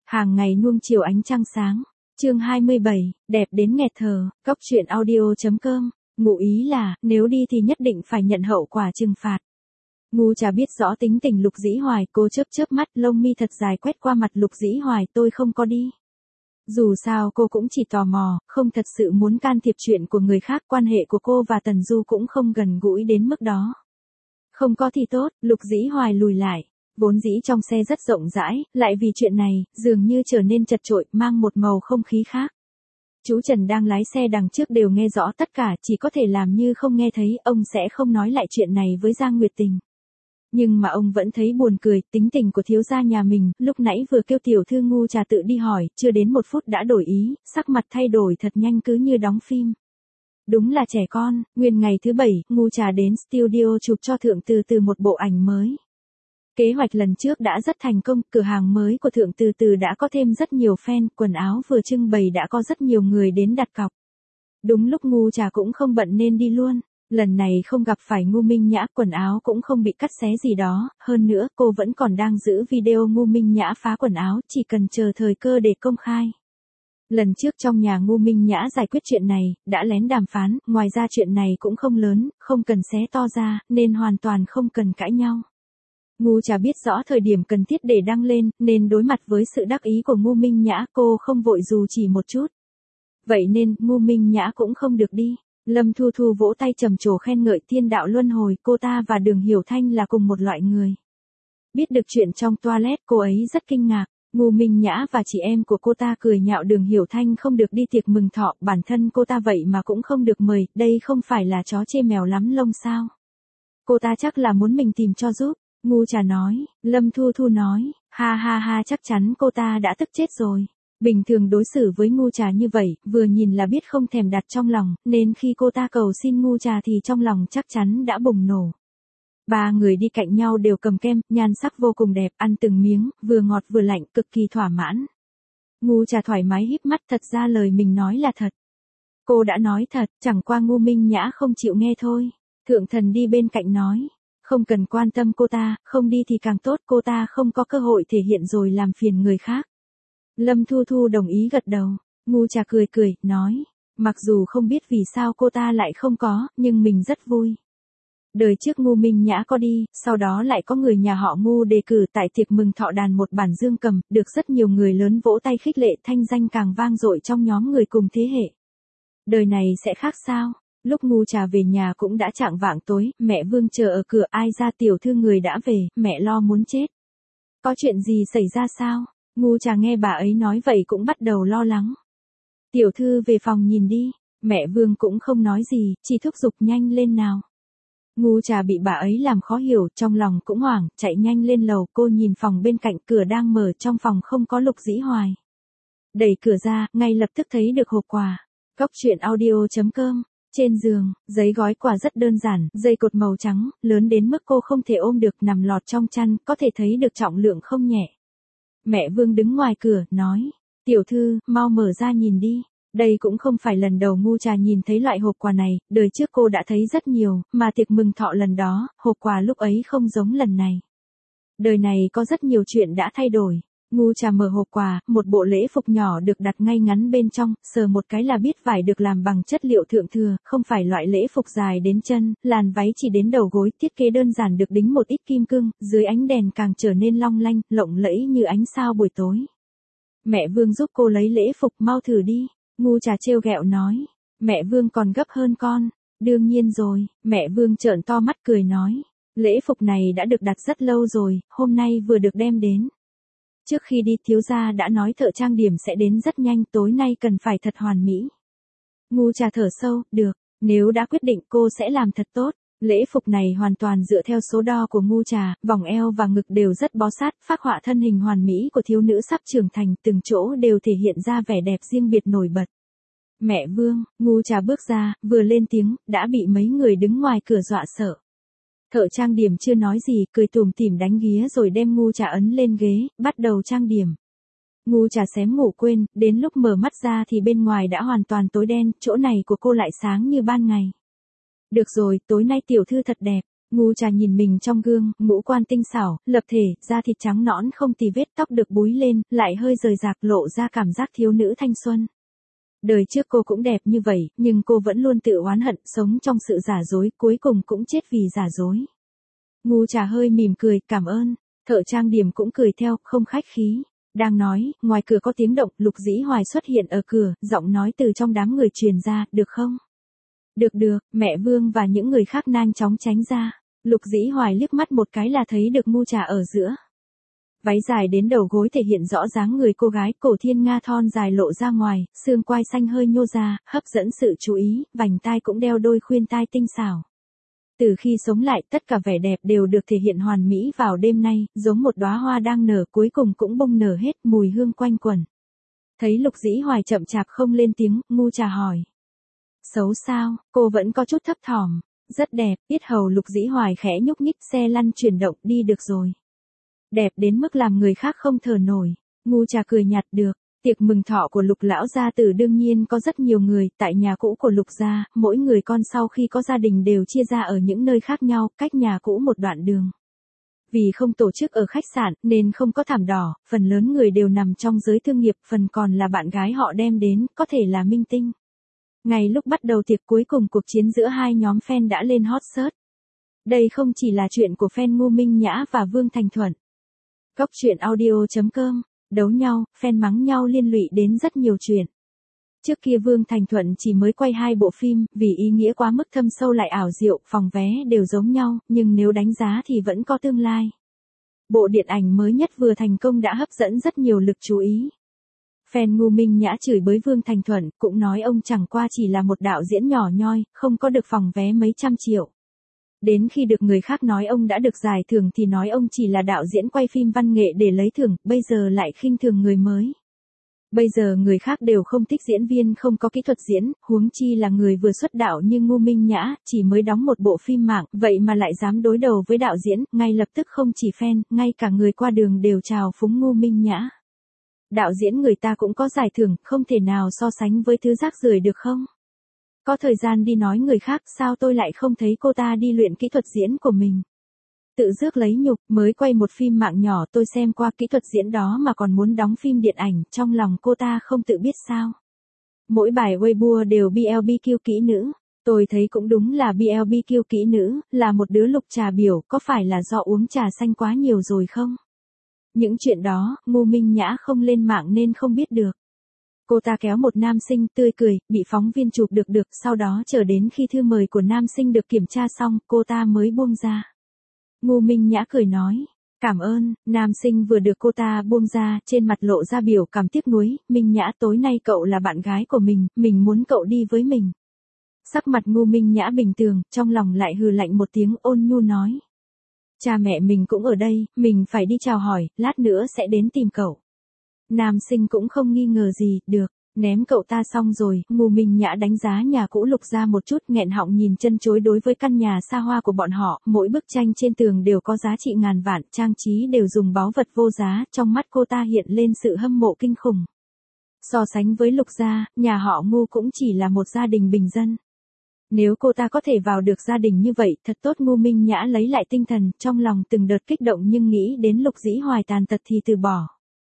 Hàng ngày nuông chiều ánh trăng sáng. Chương 27, đẹp đến nghẹt thở, Cóc truyện audio.com. Ngụ ý là, nếu đi thì nhất định phải nhận hậu quả trừng phạt. Ngu Trà biết rõ tính tình Lục Dĩ Hoài, cô chớp chớp mắt, lông mi thật dài quét qua mặt Lục Dĩ Hoài, tôi không có đi. Dù sao cô cũng chỉ tò mò, không thật sự muốn can thiệp chuyện của người khác, quan hệ của cô và Tần Du cũng không gần gũi đến mức đó. Không có thì tốt, Lục Dĩ Hoài lùi lại. Vốn dĩ trong xe rất rộng rãi, lại vì chuyện này, dường như trở nên chật chội, mang một màu không khí khác. Chú Trần đang lái xe đằng trước đều nghe rõ tất cả, chỉ có thể làm như không nghe thấy, ông sẽ không nói lại chuyện này với Giang Nguyệt Tình. Nhưng mà ông vẫn thấy buồn cười, tính tình của thiếu gia nhà mình, lúc nãy vừa kêu tiểu thư Ngu Trà tự đi hỏi, chưa đến 1 phút đã đổi ý, sắc mặt thay đổi thật nhanh cứ như đóng phim. Đúng là trẻ con, nguyên ngày thứ 7, Ngu Trà đến studio chụp cho Thượng Từ Từ một bộ ảnh mới. Kế hoạch lần trước đã rất thành công, cửa hàng mới của Thượng Từ Từ đã có thêm rất nhiều fan, quần áo vừa trưng bày đã có rất nhiều người đến đặt cọc. Đúng lúc Ngu Trà cũng không bận nên đi luôn. Lần này không gặp phải Ngu Minh Nhã, quần áo cũng không bị cắt xé gì đó, hơn nữa cô vẫn còn đang giữ video Ngu Minh Nhã phá quần áo, chỉ cần chờ thời cơ để công khai. Lần trước trong nhà Ngu Minh Nhã giải quyết chuyện này, đã lén đàm phán, ngoài ra chuyện này cũng không lớn, không cần xé to ra, nên hoàn toàn không cần cãi nhau. Ngu Trà biết rõ thời điểm cần thiết để đăng lên, nên đối mặt với sự đắc ý của Ngu Minh Nhã cô không vội dù chỉ một chút. Vậy nên, Ngu Minh Nhã cũng không được đi. Lâm Thu Thu vỗ tay trầm trồ khen ngợi thiên đạo luân hồi, cô ta và Đường Hiểu Thanh là cùng một loại người. Biết được chuyện trong toilet cô ấy rất kinh ngạc, Ngu Minh Nhã và chị em của cô ta cười nhạo Đường Hiểu Thanh không được đi tiệc mừng thọ, bản thân cô ta vậy mà cũng không được mời, đây không phải là chó chê mèo lắm lông sao. Cô ta chắc là muốn mình tìm cho giúp, Ngu Trà nói, Lâm Thu Thu nói, ha ha ha chắc chắn cô ta đã tức chết rồi. Bình thường đối xử với Ngu Trà như vậy, vừa nhìn là biết không thèm đặt trong lòng, nên khi cô ta cầu xin Ngu Trà thì trong lòng chắc chắn đã bùng nổ. 3 người đi cạnh nhau đều cầm kem, nhan sắc vô cùng đẹp, ăn từng miếng, vừa ngọt vừa lạnh, cực kỳ thỏa mãn. Ngu Trà thoải mái híp mắt, thật ra lời mình nói là thật. Cô đã nói thật, chẳng qua Ngu Minh Nhã không chịu nghe thôi. Thượng Thần đi bên cạnh nói, không cần quan tâm cô ta, không đi thì càng tốt, cô ta không có cơ hội thể hiện rồi làm phiền người khác. Lâm Thu Thu đồng ý gật đầu, Ngu Trà cười cười, nói, mặc dù không biết vì sao cô ta lại không có, nhưng mình rất vui. Đời trước Ngu Minh Nhã có đi, sau đó lại có người nhà họ Ngu đề cử tại tiệc mừng thọ đàn một bản dương cầm, được rất nhiều người lớn vỗ tay khích lệ, thanh danh càng vang dội trong nhóm người cùng thế hệ. Đời này sẽ khác sao? Lúc Ngu Trà về nhà cũng đã chạng vạng tối, mẹ Vương chờ ở cửa, ai ra tiểu thư người đã về, mẹ lo muốn chết. Có chuyện gì xảy ra sao? Ngu Trà nghe bà ấy nói vậy cũng bắt đầu lo lắng. Tiểu thư về phòng nhìn đi, mẹ Vương cũng không nói gì, chỉ thúc giục nhanh lên nào. Ngu Trà bị bà ấy làm khó hiểu, trong lòng cũng hoảng, chạy nhanh lên lầu, cô nhìn phòng bên cạnh, cửa đang mở, trong phòng không có Lục Dĩ Hoài. Đẩy cửa ra, ngay lập tức thấy được hộp quà. Cóc truyện audio.com. Trên giường, giấy gói quà rất đơn giản, dây cột màu trắng, lớn đến mức cô không thể ôm được, nằm lọt trong chăn, có thể thấy được trọng lượng không nhẹ. Mẹ Vương đứng ngoài cửa, nói, tiểu thư, mau mở ra nhìn đi. Đây cũng không phải lần đầu Ngu Trà nhìn thấy loại hộp quà này, đời trước cô đã thấy rất nhiều, mà tiệc mừng thọ lần đó, hộp quà lúc ấy không giống lần này. Đời này có rất nhiều chuyện đã thay đổi. Ngu Trà mở hộp quà, một bộ lễ phục nhỏ được đặt ngay ngắn bên trong, sờ một cái là biết vải được làm bằng chất liệu thượng thừa, không phải loại lễ phục dài đến chân, làn váy chỉ đến đầu gối, thiết kế đơn giản được đính một ít kim cương, dưới ánh đèn càng trở nên long lanh, lộng lẫy như ánh sao buổi tối. Mẹ Vương giúp cô lấy lễ phục, mau thử đi. Ngu Trà trêu ghẹo nói, mẹ Vương còn gấp hơn con. Đương nhiên rồi, mẹ Vương trợn to mắt cười nói, lễ phục này đã được đặt rất lâu rồi, hôm nay vừa được đem đến. Trước khi đi thiếu gia đã nói thợ trang điểm sẽ đến rất nhanh, tối nay cần phải thật hoàn mỹ. Ngu Trà thở sâu, được, nếu đã quyết định cô sẽ làm thật tốt. Lễ phục này hoàn toàn dựa theo số đo của Ngu Trà, vòng eo và ngực đều rất bó sát, phác họa thân hình hoàn mỹ của thiếu nữ sắp trưởng thành, từng chỗ đều thể hiện ra vẻ đẹp riêng biệt nổi bật. Mẹ Vương, Ngu Trà bước ra, vừa lên tiếng, đã bị mấy người đứng ngoài cửa dọa sợ. Thợ trang điểm chưa nói gì, cười tủm tỉm đánh ghía rồi đem Ngu Trà ấn lên ghế, bắt đầu trang điểm. Ngu Trà xém ngủ quên, đến lúc mở mắt ra thì bên ngoài đã hoàn toàn tối đen, chỗ này của cô lại sáng như ban ngày. Được rồi, tối nay tiểu thư thật đẹp. Ngu Trà nhìn mình trong gương, ngũ quan tinh xảo, lập thể, da thịt trắng nõn không tì vết, tóc được búi lên, lại hơi rời rạc lộ ra cảm giác thiếu nữ thanh xuân. Đời trước cô cũng đẹp như vậy, nhưng cô vẫn luôn tự oán hận, sống trong sự giả dối, cuối cùng cũng chết vì giả dối. Ngu Trà hơi mỉm cười, cảm ơn. Thợ trang điểm cũng cười theo, không khách khí. Đang nói, ngoài cửa có tiếng động, Lục Dĩ Hoài xuất hiện ở cửa, giọng nói từ trong đám người truyền ra, được không? Được, mẹ Vương và những người khác nhanh chóng tránh ra. Lục Dĩ Hoài liếc mắt một cái là thấy được Ngu Trà ở giữa. Váy dài đến đầu gối thể hiện rõ dáng người cô gái, cổ thiên nga thon dài lộ ra ngoài, xương quai xanh hơi nhô ra, hấp dẫn sự chú ý, vành tai cũng đeo đôi khuyên tai tinh xảo. Từ khi sống lại, tất cả vẻ đẹp đều được thể hiện hoàn mỹ vào đêm nay, giống một đóa hoa đang nở cuối cùng cũng bông nở hết, mùi hương quanh quẩn. Thấy Lục Dĩ Hoài chậm chạp không lên tiếng, Ngu Trà hỏi. Xấu sao, cô vẫn có chút thấp thỏm. Rất đẹp, yết hầu Lục Dĩ Hoài khẽ nhúc nhích, xe lăn chuyển động, đi được rồi. Đẹp đến mức làm người khác không thở nổi. Ngu Trà cười nhạt, được. Tiệc mừng thọ của Lục lão gia tử đương nhiên có rất nhiều người, tại nhà cũ của Lục gia, mỗi người con sau khi có gia đình đều chia ra ở những nơi khác nhau, cách nhà cũ một đoạn đường. Vì không tổ chức ở khách sạn, nên không có thảm đỏ, phần lớn người đều nằm trong giới thương nghiệp, phần còn là bạn gái họ đem đến, có thể là minh tinh. Ngay lúc bắt đầu tiệc cuối cùng cuộc chiến giữa hai nhóm fan đã lên hot search. Đây không chỉ là chuyện của fan Ngô Minh Nhã và Vương Thành Thuận. Góc truyện audio.com, đấu nhau, fan mắng nhau liên lụy đến rất nhiều chuyện. Trước kia Vương Thành Thuận chỉ mới quay 2 bộ phim, vì ý nghĩa quá mức thâm sâu lại ảo diệu, phòng vé đều giống nhau, nhưng nếu đánh giá thì vẫn có tương lai. Bộ điện ảnh mới nhất vừa thành công đã hấp dẫn rất nhiều lực chú ý. Fan Ngô Minh Nhã chửi bới Vương Thành Thuận, cũng nói ông chẳng qua chỉ là một đạo diễn nhỏ nhoi, không có được phòng vé mấy trăm triệu. Đến khi được người khác nói ông đã được giải thưởng thì nói ông chỉ là đạo diễn quay phim văn nghệ để lấy thưởng, bây giờ lại khinh thường người mới. Bây giờ người khác đều không thích diễn viên không có kỹ thuật diễn, huống chi là người vừa xuất đạo như Ngô Minh Nhã, chỉ mới đóng một bộ phim mạng, vậy mà lại dám đối đầu với đạo diễn, ngay lập tức không chỉ fan, ngay cả người qua đường đều chào phúng Ngô Minh Nhã. Đạo diễn người ta cũng có giải thưởng, không thể nào so sánh với thứ rác rưởi được không? Có thời gian đi nói người khác, sao tôi lại không thấy cô ta đi luyện kỹ thuật diễn của mình? Tự rước lấy nhục, mới quay một phim mạng nhỏ tôi xem qua kỹ thuật diễn đó mà còn muốn đóng phim điện ảnh, trong lòng cô ta không tự biết sao? Mỗi bài Weibo đều BLBQ kỹ nữ, tôi thấy cũng đúng là BLBQ kỹ nữ, là một đứa Lục Trà biểu, có phải là do uống trà xanh quá nhiều rồi không? Những chuyện đó, Ngô Minh Nhã không lên mạng nên không biết được. Cô ta kéo một nam sinh tươi cười, bị phóng viên chụp được, sau đó chờ đến khi thư mời của nam sinh được kiểm tra xong, cô ta mới buông ra. Ngô Minh Nhã cười nói, cảm ơn, nam sinh vừa được cô ta buông ra, trên mặt lộ ra biểu cảm tiếc nuối, Minh Nhã tối nay cậu là bạn gái của mình muốn cậu đi với mình. Sắc mặt Ngô Minh Nhã bình thường, trong lòng lại hừ lạnh một tiếng ôn nhu nói. Cha mẹ mình cũng ở đây, mình phải đi chào hỏi, lát nữa sẽ đến tìm cậu. Nam sinh cũng không nghi ngờ gì, được, ném cậu ta xong rồi, Ngô Minh Nhã đánh giá nhà cũ Lục ra một chút, nghẹn họng nhìn chân chối đối với căn nhà xa hoa của bọn họ, mỗi bức tranh trên tường đều có giá trị ngàn vạn, trang trí đều dùng báu vật vô giá, trong mắt cô ta hiện lên sự hâm mộ kinh khủng. So sánh với Lục gia, nhà họ Ngô cũng chỉ là một gia đình bình dân. Nếu cô ta có thể vào được gia đình như vậy, thật tốt. Ngô Minh Nhã lấy lại tinh thần, trong lòng từng đợt kích động nhưng nghĩ đến Lục Dĩ Hoài tàn tật thì từ bỏ.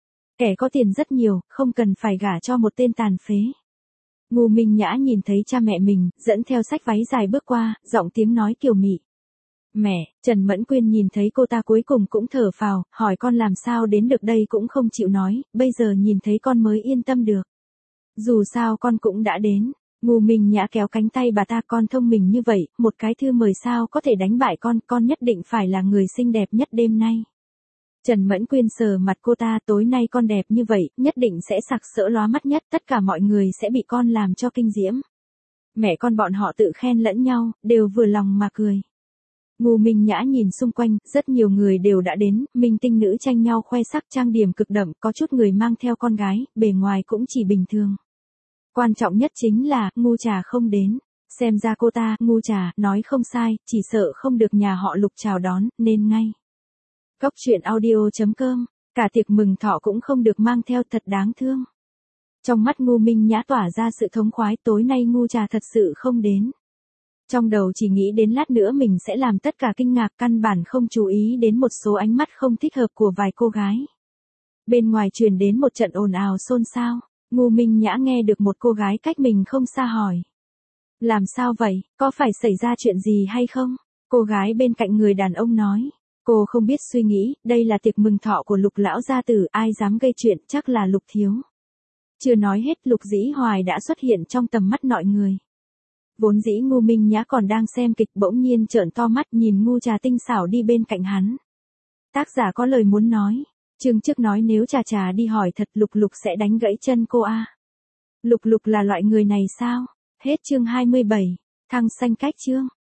Kẻ có tiền rất nhiều, không cần phải gả cho một tên tàn phế. Ngô Minh Nhã nhìn thấy cha mẹ mình, dẫn theo xách váy dài bước qua, giọng tiếng nói kiều mị. Mẹ, Trần Mẫn Quyên nhìn thấy cô ta cuối cùng cũng thở phào, hỏi con làm sao đến được đây cũng không chịu nói, bây giờ nhìn thấy con mới yên tâm được. Dù sao con cũng đã đến. Ngô Minh Nhã kéo cánh tay bà ta, con thông minh như vậy, một cái thư mời sao có thể đánh bại con nhất định phải là người xinh đẹp nhất đêm nay. Trần Mẫn Quyên sờ mặt cô ta, tối nay con đẹp như vậy, nhất định sẽ sặc sỡ lóa mắt nhất, tất cả mọi người sẽ bị con làm cho kinh diễm. Mẹ con bọn họ tự khen lẫn nhau, đều vừa lòng mà cười. Ngô Minh Nhã nhìn xung quanh, rất nhiều người đều đã đến, minh tinh nữ tranh nhau khoe sắc trang điểm cực đậm, có chút người mang theo con gái, bề ngoài cũng chỉ bình thường. Quan trọng nhất chính là, Ngu Trà không đến. Xem ra cô ta, Ngu Trà, nói không sai, chỉ sợ không được nhà họ Lục chào đón, nên ngay. Góc truyện audio.com, cả tiệc mừng thọ cũng không được mang theo, thật đáng thương. Trong mắt Ngô Minh Nhã tỏa ra sự thống khoái, tối nay Ngu Trà thật sự không đến. Trong đầu chỉ nghĩ đến lát nữa mình sẽ làm tất cả kinh ngạc, căn bản không chú ý đến một số ánh mắt không thích hợp của vài cô gái. Bên ngoài truyền đến một trận ồn ào xôn xao, Ngô Minh Nhã nghe được một cô gái cách mình không xa hỏi. Làm sao vậy, có phải xảy ra chuyện gì hay không? Cô gái bên cạnh người đàn ông nói. Cô không biết suy nghĩ, đây là tiệc mừng thọ của Lục lão gia tử, ai dám gây chuyện, chắc là Lục thiếu. Chưa nói hết, Lục Dĩ Hoài đã xuất hiện trong tầm mắt mọi người. Vốn dĩ Ngô Minh Nhã còn đang xem kịch, bỗng nhiên trợn to mắt nhìn Ngô Trà tinh xảo đi bên cạnh hắn. Tác giả có lời muốn nói. Chương trước nói nếu Trà Trà đi hỏi thật Lục Lục sẽ đánh gãy chân cô a. Lục Lục là loại người này sao? Hết chương 27. Thăng xanh cách chương.